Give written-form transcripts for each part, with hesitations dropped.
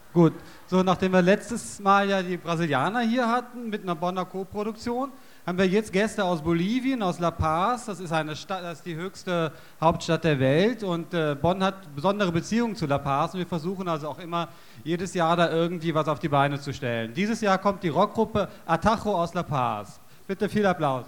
Gut, so nachdem wir letztes Mal ja die Brasilianer hier hatten mit einer Bonner Co-Produktion, haben wir jetzt Gäste aus Bolivien, aus La Paz. Das ist eine Stadt, das ist die höchste Hauptstadt der Welt und Bonn hat besondere Beziehungen zu La Paz und wir versuchen also auch immer jedes Jahr da irgendwie was auf die Beine zu stellen. Dieses Jahr kommt die Rockgruppe Atajo aus La Paz. Bitte viel Applaus.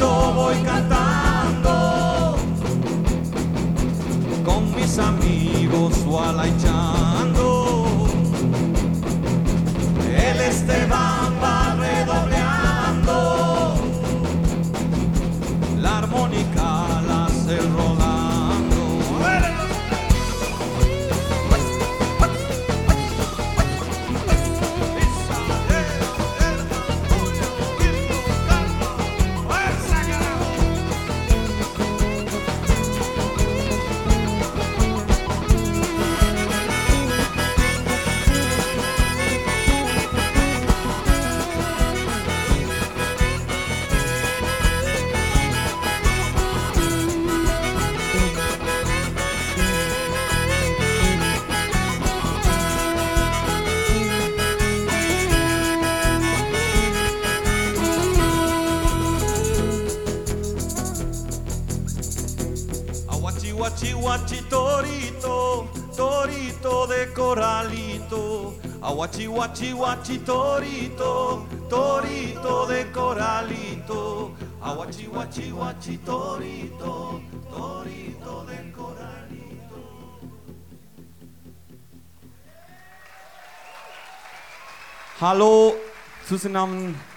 Con mis amigos suala echando. El Esteban va redoblando, la armónica la hace rodando. Guachi, guachi, torito, torito de coralito. Aguachi, guachi, guachi, torito, torito de coralito. Aguachi, guachi, guachi, torito, torito de coralito. Hallo zusammen.